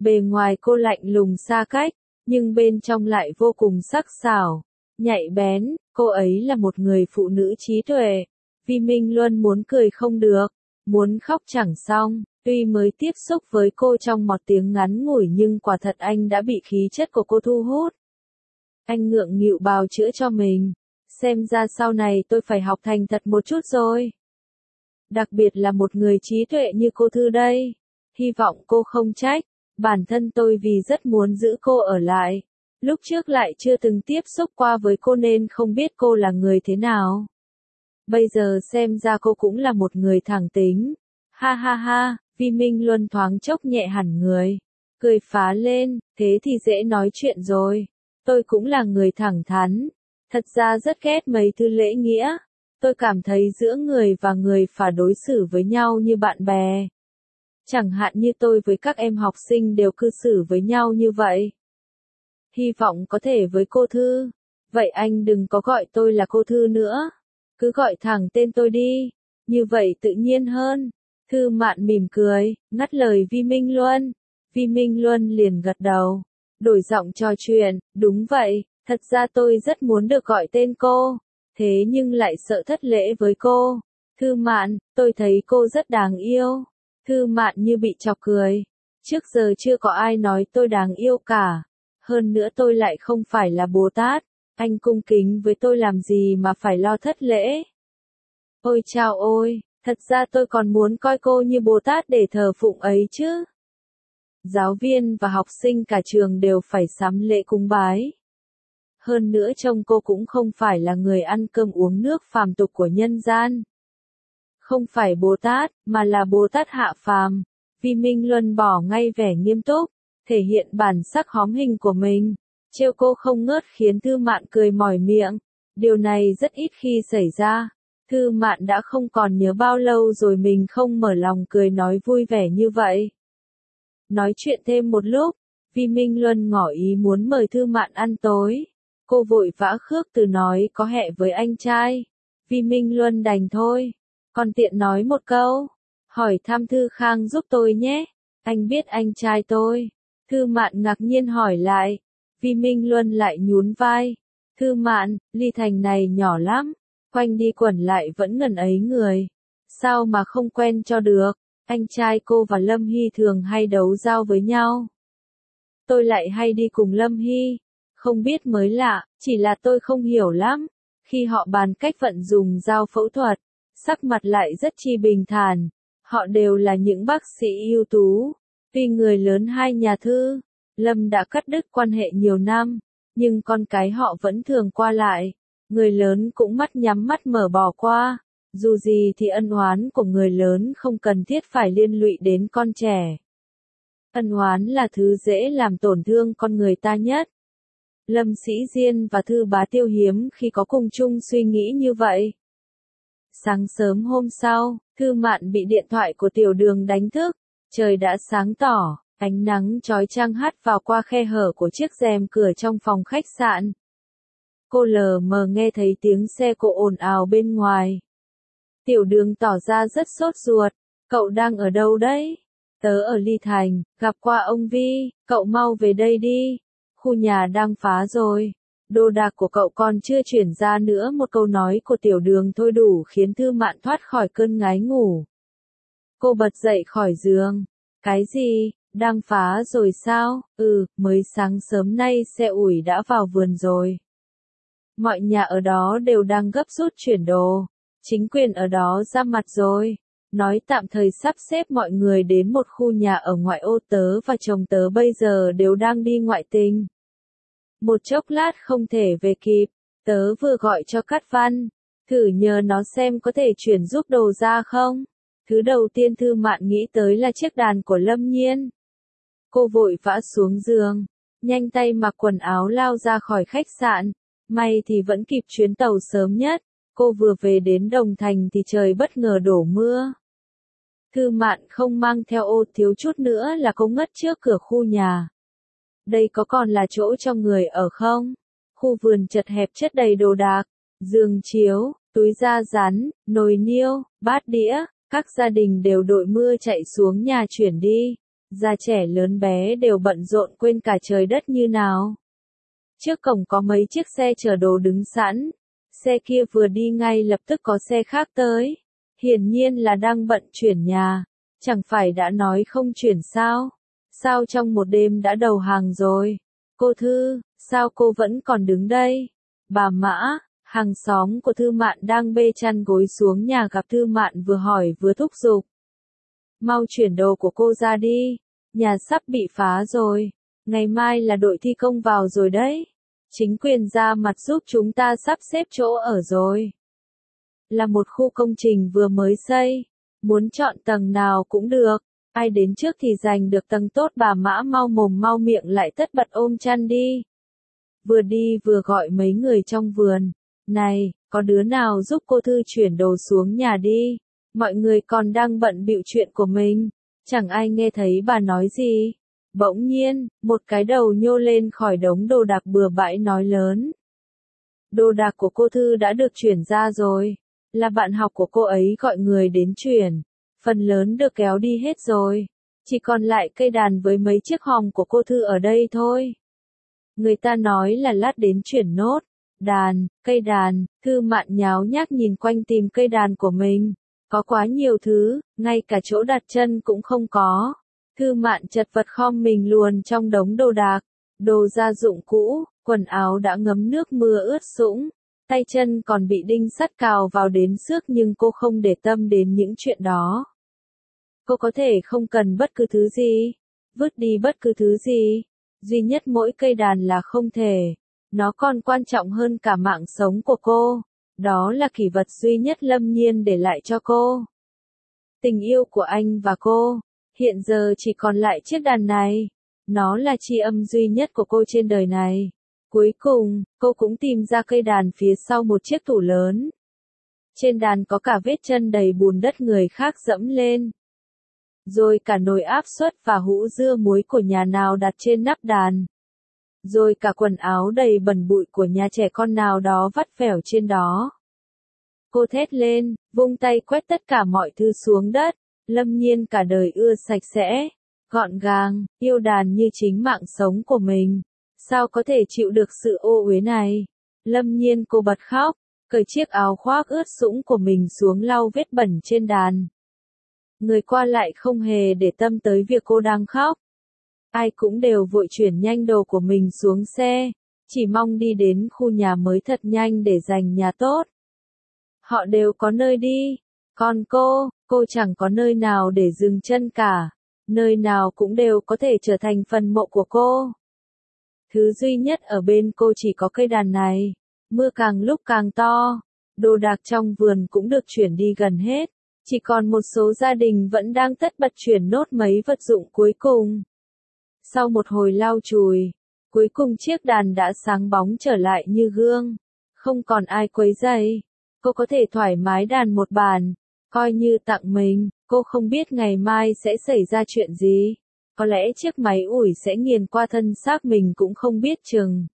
Bề ngoài cô lạnh lùng xa cách, nhưng bên trong lại vô cùng sắc sảo, nhạy bén, cô ấy là một người phụ nữ trí tuệ. Vi Minh Luân muốn cười không được, muốn khóc chẳng xong, tuy mới tiếp xúc với cô trong một tiếng ngắn ngủi nhưng quả thật anh đã bị khí chất của cô thu hút. Anh ngượng nghịu bào chữa cho mình, xem ra sau này tôi phải học thành thật một chút rồi. Đặc biệt là một người trí tuệ như cô Thư đây, hy vọng cô không trách, bản thân tôi vì rất muốn giữ cô ở lại. Lúc trước lại chưa từng tiếp xúc qua với cô nên không biết cô là người thế nào. Bây giờ xem ra cô cũng là một người thẳng tính. Ha ha ha, Vi Minh Luân thoáng chốc nhẹ hẳn người. Cười phá lên, thế thì dễ nói chuyện rồi. Tôi cũng là người thẳng thắn. Thật ra rất ghét mấy thứ lễ nghĩa. Tôi cảm thấy giữa người và người phải đối xử với nhau như bạn bè. Chẳng hạn như tôi với các em học sinh đều cư xử với nhau như vậy. Hy vọng có thể với cô Thư. Vậy anh đừng có gọi tôi là cô Thư nữa. Cứ gọi thẳng tên tôi đi. Như vậy tự nhiên hơn. Thư Mạn mỉm cười, ngắt lời Vi Minh Luân. Vi Minh Luân liền gật đầu. Đổi giọng trò chuyện, đúng vậy, thật ra tôi rất muốn được gọi tên cô. Thế nhưng lại sợ thất lễ với cô. Thư Mạn, tôi thấy cô rất đáng yêu. Thư Mạn như bị chọc cười. Trước giờ chưa có ai nói tôi đáng yêu cả. Hơn nữa tôi lại không phải là Bồ Tát. Anh cung kính với tôi làm gì mà phải lo thất lễ. Ôi chao ôi, thật ra tôi còn muốn coi cô như Bồ Tát để thờ phụng ấy chứ. Giáo viên và học sinh cả trường đều phải sắm lễ cúng bái. Hơn nữa trông cô cũng không phải là người ăn cơm uống nước phàm tục của nhân gian. Không phải Bồ Tát, mà là Bồ Tát hạ phàm. Vi Minh Luân bỏ ngay vẻ nghiêm túc, thể hiện bản sắc hóm hình của mình. Trêu cô không ngớt khiến Thư Mạn cười mỏi miệng. Điều này rất ít khi xảy ra. Thư Mạn đã không còn nhớ bao lâu rồi mình không mở lòng cười nói vui vẻ như vậy. Nói chuyện thêm một lúc, Vi Minh Luân ngỏ ý muốn mời Thư Mạn ăn tối. Cô vội vã khước từ nói có hẹn với anh trai. Vi Minh Luân đành thôi. Còn tiện nói một câu. Hỏi thăm Thư Khang giúp tôi nhé. Anh biết anh trai tôi. Thư Mạn ngạc nhiên hỏi lại. Vi Minh Luân lại nhún vai. Thư Mạn, Ly Thành này nhỏ lắm. Quanh đi quẩn lại vẫn ngần ấy người. Sao mà không quen cho được. Anh trai cô và Lâm Hy thường hay đấu dao với nhau. Tôi lại hay đi cùng Lâm Hy. Không biết mới lạ, chỉ là tôi không hiểu lắm. Khi họ bàn cách vận dùng dao phẫu thuật, sắc mặt lại rất chi bình thản. Họ đều là những bác sĩ ưu tú. Tuy người lớn hai nhà Thư, Lâm đã cắt đứt quan hệ nhiều năm, nhưng con cái họ vẫn thường qua lại. Người lớn cũng mắt nhắm mắt mở bỏ qua. Dù gì thì ân oán của người lớn không cần thiết phải liên lụy đến con trẻ. Ân oán là thứ dễ làm tổn thương con người ta nhất. Lâm Sĩ Diên và Thư Bá Tiêu hiếm khi có cùng chung suy nghĩ như vậy. Sáng sớm hôm sau, Thư Mạn bị điện thoại của Tiểu Đường đánh thức. Trời đã sáng tỏ, ánh nắng chói chang hắt vào qua khe hở của chiếc rèm cửa trong phòng khách sạn. Cô lờ mờ nghe thấy tiếng xe cộ ồn ào bên ngoài. Tiểu Đường tỏ ra rất sốt ruột. Cậu đang ở đâu đấy? Tớ ở Ly Thành, gặp qua ông Vi, cậu mau về đây đi. Khu nhà đang phá rồi. Đồ đạc của cậu còn chưa chuyển ra nữa. Một câu nói của Tiểu Đường thôi đủ khiến Thư Mạn thoát khỏi cơn ngái ngủ. Cô bật dậy khỏi giường. Cái gì? Đang phá rồi sao? Ừ, mới sáng sớm nay xe ủi đã vào vườn rồi. Mọi nhà ở đó đều đang gấp rút chuyển đồ. Chính quyền ở đó ra mặt rồi. Nói tạm thời sắp xếp mọi người đến một khu nhà ở ngoại ô. Tớ và chồng tớ bây giờ đều đang đi ngoại tình. Một chốc lát không thể về kịp. Tớ vừa gọi cho Cát Văn. Thử nhờ nó xem có thể chuyển giúp đồ ra không. Thứ đầu tiên Thư Mạn nghĩ tới là chiếc đàn của Lâm Nhiên. Cô vội vã xuống giường. Nhanh tay mặc quần áo lao ra khỏi khách sạn. May thì vẫn kịp chuyến tàu sớm nhất. Cô vừa về đến Đồng Thành thì trời bất ngờ đổ mưa. Thư Mạn không mang theo ô, thiếu chút nữa là cô ngất trước cửa khu nhà. Đây có còn là chỗ cho người ở không? Khu vườn chật hẹp chất đầy đồ đạc, giường chiếu, túi da rắn, nồi niêu, bát đĩa, các gia đình đều đội mưa chạy xuống nhà chuyển đi. Già trẻ lớn bé đều bận rộn quên cả trời đất như nào. Trước cổng có mấy chiếc xe chở đồ đứng sẵn. Xe kia vừa đi ngay lập tức có xe khác tới. Hiển nhiên là đang bận chuyển nhà. Chẳng phải đã nói không chuyển sao? Sao trong một đêm đã đầu hàng rồi? Cô Thư, sao cô vẫn còn đứng đây? Bà Mã, hàng xóm của Thư Mạn đang bê chăn gối xuống nhà gặp Thư Mạn vừa hỏi vừa thúc giục. Mau chuyển đồ của cô ra đi, nhà sắp bị phá rồi, ngày mai là đội thi công vào rồi đấy. Chính quyền ra mặt giúp chúng ta sắp xếp chỗ ở rồi. Là một khu công trình vừa mới xây, muốn chọn tầng nào cũng được, ai đến trước thì giành được tầng tốt. Bà Mã mau mồm mau miệng lại tất bật ôm chăn đi. Vừa đi vừa gọi mấy người trong vườn, này, có đứa nào giúp cô Thư chuyển đồ xuống nhà đi, mọi người còn đang bận bịu chuyện của mình, chẳng ai nghe thấy bà nói gì. Bỗng nhiên, một cái đầu nhô lên khỏi đống đồ đạc bừa bãi nói lớn. Đồ đạc của cô Thư đã được chuyển ra rồi, là bạn học của cô ấy gọi người đến chuyển, phần lớn được kéo đi hết rồi, chỉ còn lại cây đàn với mấy chiếc hòm của cô Thư ở đây thôi. Người ta nói là lát đến chuyển nốt. Đàn, cây đàn, Thư Mạn nháo nhác nhìn quanh tìm cây đàn của mình. Có quá nhiều thứ, ngay cả chỗ đặt chân cũng không có. Thư Mạn chật vật khom mình luồn trong đống đồ đạc, đồ gia dụng cũ, quần áo đã ngấm nước mưa ướt sũng, tay chân còn bị đinh sắt cào vào đến xước nhưng cô không để tâm đến những chuyện đó. Cô có thể không cần bất cứ thứ gì, vứt đi bất cứ thứ gì, duy nhất mỗi cây đàn là không thể. Nó còn quan trọng hơn cả mạng sống của cô, đó là kỷ vật duy nhất Lâm Nhiên để lại cho cô. Tình yêu của anh và cô, hiện giờ chỉ còn lại chiếc đàn này, nó là tri âm duy nhất của cô trên đời này. Cuối cùng, cô cũng tìm ra cây đàn phía sau một chiếc tủ lớn. Trên đàn có cả vết chân đầy bùn đất người khác dẫm lên. Rồi cả nồi áp suất và hũ dưa muối của nhà nào đặt trên nắp đàn. Rồi cả quần áo đầy bẩn bụi của nhà trẻ con nào đó vắt vẻo trên đó. Cô thét lên, vung tay quét tất cả mọi thứ xuống đất. Lâm Nhiên cả đời ưa sạch sẽ, gọn gàng, yêu đàn như chính mạng sống của mình. Sao có thể chịu được sự ô uế này? Lâm Nhiên cô bật khóc, cởi chiếc áo khoác ướt sũng của mình xuống lau vết bẩn trên đàn. Người qua lại không hề để tâm tới việc cô đang khóc. Ai cũng đều vội chuyển nhanh đồ của mình xuống xe, chỉ mong đi đến khu nhà mới thật nhanh để giành nhà tốt. Họ đều có nơi đi, còn cô, cô chẳng có nơi nào để dừng chân cả, nơi nào cũng đều có thể trở thành phần mộ của cô. Thứ duy nhất ở bên cô chỉ có cây đàn này, mưa càng lúc càng to, đồ đạc trong vườn cũng được chuyển đi gần hết, chỉ còn một số gia đình vẫn đang tất bật chuyển nốt mấy vật dụng cuối cùng. Sau một hồi lau chùi, cuối cùng chiếc đàn đã sáng bóng trở lại như gương, không còn ai quấy rầy, cô có thể thoải mái đàn một bàn, coi như tặng mình. Cô không biết ngày mai sẽ xảy ra chuyện gì, có lẽ chiếc máy ủi sẽ nghiền qua thân xác mình cũng không biết chừng.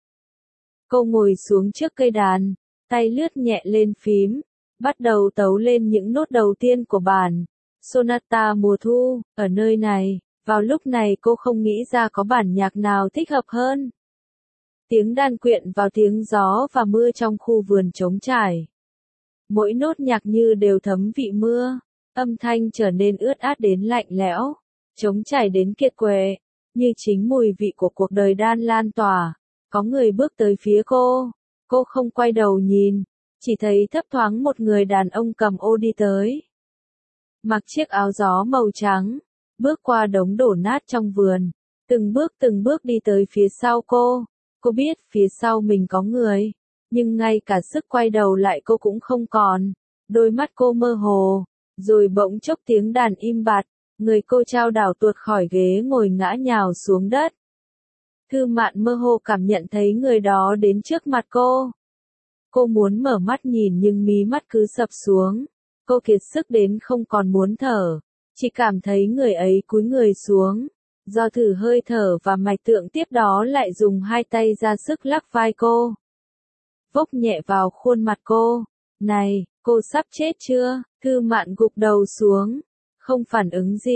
Cô ngồi xuống trước cây đàn, tay lướt nhẹ lên phím, bắt đầu tấu lên những nốt đầu tiên của bản Sonata mùa thu. Ở nơi này, vào lúc này cô không nghĩ ra có bản nhạc nào thích hợp hơn. Tiếng đàn quyện vào tiếng gió và mưa trong khu vườn trống trải. Mỗi nốt nhạc như đều thấm vị mưa, âm thanh trở nên ướt át đến lạnh lẽo, trống trải đến kiệt quệ, như chính mùi vị của cuộc đời đang lan tỏa. Có người bước tới phía cô, cô không quay đầu nhìn, chỉ thấy thấp thoáng một người đàn ông cầm ô đi tới. Mặc chiếc áo gió màu trắng, bước qua đống đổ nát trong vườn, từng bước từng bước đi tới phía sau cô. Cô biết phía sau mình có người, nhưng ngay cả sức quay đầu lại cô cũng không còn. Đôi mắt cô mơ hồ, rồi bỗng chốc tiếng đàn im bặt, người cô chao đảo tuột khỏi ghế ngồi ngã nhào xuống đất. Thư Mạn mơ hồ cảm nhận thấy người đó đến trước mặt cô. Cô muốn mở mắt nhìn nhưng mí mắt cứ sập xuống. Cô kiệt sức đến không còn muốn thở, chỉ cảm thấy người ấy cúi người xuống. Do thử hơi thở và mạch tượng tiếp đó lại dùng hai tay ra sức lắc vai cô. Vốc nhẹ vào khuôn mặt cô. Này, cô sắp chết chưa? Thư Mạn gục đầu xuống, không phản ứng gì,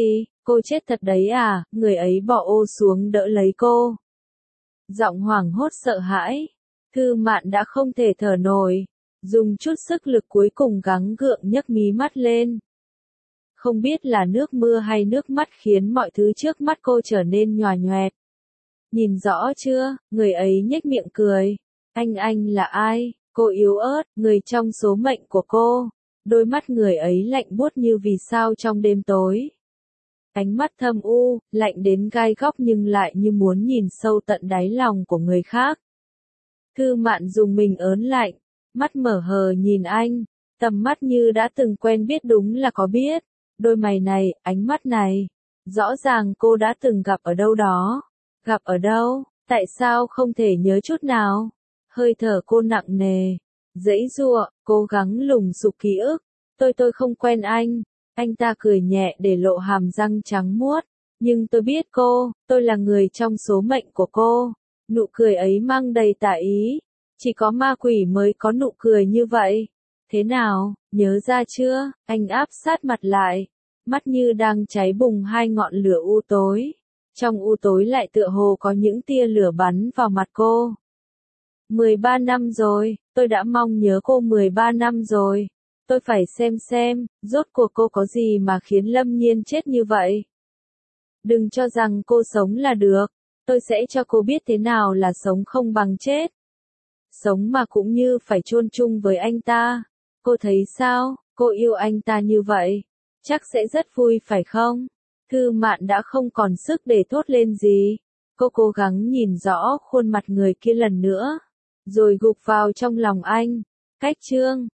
Cô chết thật đấy à, người ấy bỏ ô xuống đỡ lấy cô. Giọng hoảng hốt sợ hãi. Thư Mạn đã không thể thở nổi. Dùng chút sức lực cuối cùng gắng gượng nhấc mí mắt lên. Không biết là nước mưa hay nước mắt khiến mọi thứ trước mắt cô trở nên nhòa nhoẹt. Nhìn rõ chưa, người ấy nhếch miệng cười. Anh anh là ai? Cô yếu ớt, người trong số mệnh của cô. Đôi mắt người ấy lạnh buốt như vì sao trong đêm tối. Ánh mắt thâm u, lạnh đến gai góc nhưng lại như muốn nhìn sâu tận đáy lòng của người khác. Thư Mạn dùng mình ớn lạnh, mắt mở hờ nhìn anh, tầm mắt như đã từng quen biết đúng là có biết. Đôi mày này, ánh mắt này, rõ ràng cô đã từng gặp ở đâu đó. Gặp ở đâu, tại sao không thể nhớ chút nào? Hơi thở cô nặng nề, giãy giụa, cố gắng lùng sục ký ức. Tôi tôi không quen anh. Anh ta cười nhẹ để lộ hàm răng trắng muốt. Nhưng tôi biết cô, tôi là người trong số mệnh của cô. Nụ cười ấy mang đầy tà ý. Chỉ có ma quỷ mới có nụ cười như vậy. Thế nào, nhớ ra chưa? Anh áp sát mặt lại. Mắt như đang cháy bùng hai ngọn lửa u tối. Trong u tối lại tựa hồ có những tia lửa bắn vào mặt cô. mười ba năm rồi, tôi đã mong nhớ cô mười ba năm rồi. Tôi phải xem xem, rốt cuộc cô có gì mà khiến Lâm Nhiên chết như vậy. Đừng cho rằng cô sống là được. Tôi sẽ cho cô biết thế nào là sống không bằng chết. Sống mà cũng như phải chôn chung với anh ta. Cô thấy sao, cô yêu anh ta như vậy. Chắc sẽ rất vui phải không? Thư Mạn đã không còn sức để thốt lên gì. Cô cố gắng nhìn rõ khuôn mặt người kia lần nữa. Rồi gục vào trong lòng anh. Cách chương